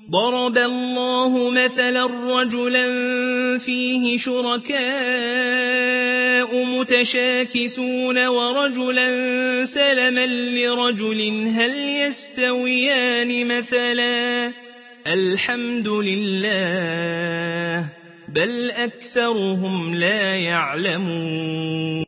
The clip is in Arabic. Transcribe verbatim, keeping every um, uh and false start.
ضرب الله مثلا رجلا فيه شركاء متشاكسون ورجلا سلما لرجل هل يستويان مثلا الحمد لله بل أكثرهم لا يعلمون